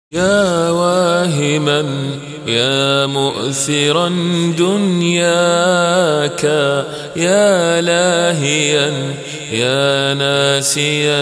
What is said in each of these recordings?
يا واهما يا مؤثرا دنياك، يا لاهيا يا ناسيا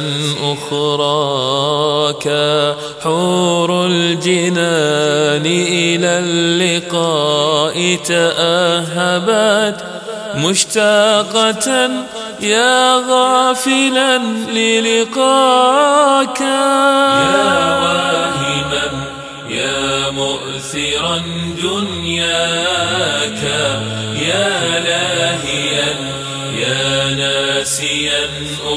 أخراك، حور الجنان إلى اللقاء تأهبت مشتاقة يا غافلا للقاك. يا واهما يا مؤثرا دنياك، يا لاهيا يا ناسيا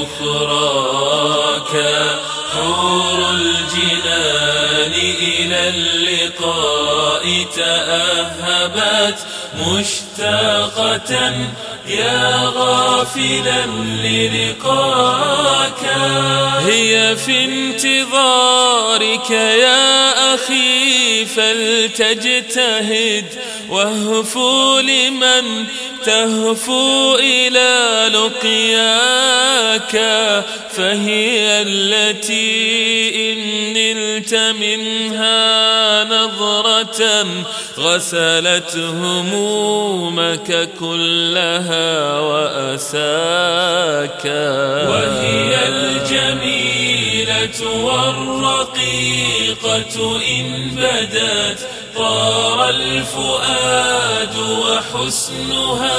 أخراك، حور الجنان إلى اللقاء تأهبت مشتاقة يا غافلا للقاك. هي في انتظارك يا أخي فلتجتهد، واهفو لمن تهفو إلى لقياك، فهي التي إن نلت منها نظرة غسلت همومك كلها وأساك. وهي الجميلة والرقيقة إن بدت طار الفؤاد وحسنها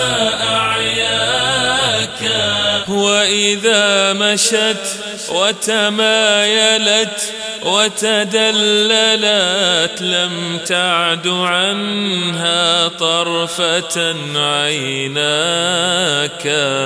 أعياك، وإذا مشت وتمايلت وتدللت لم تعد عنها طرفة عيناك.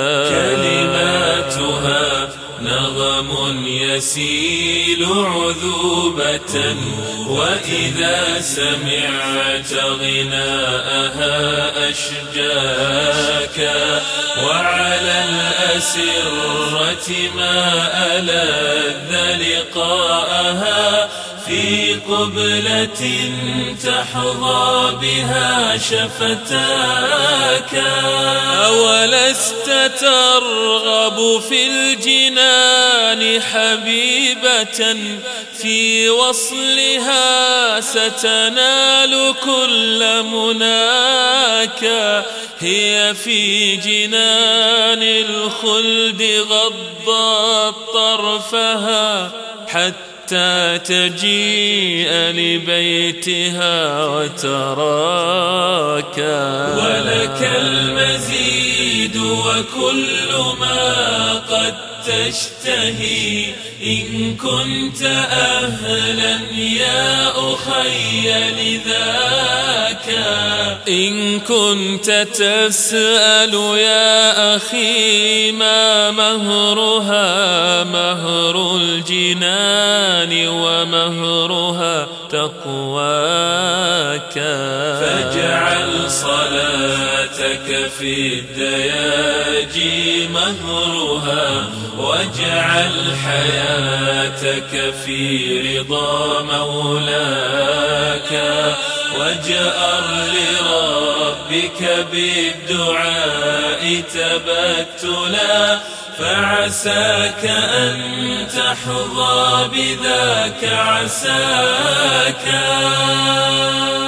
كلماتها نغم يسيل عذوبة، وإذا سمعت غناءها أشجاك، وعلى الأسرة ما ألذ لقاءها في قبلة تحظى بها شفتاك. أولست ترغب في الجنان حبيبة، في وصلها ستنال كل مناك. هي في جنان الخلد غضت طرفها حتى تجيء لبيتها وتراك. ولك المزيد وكل ما قد تشتهي، إن كنت أهلا يا أخي لذاك. إن كنت تسأل يا أخي ما مهرها، مهر الجنان ومهرها تقواك. فاجعل صلاتك في الدياجي مهرها، واجعل حياتك في رضا مولاك، واجأر لربك بالدعاء تبتلا، فعساك أن تحظى بذاك عساك.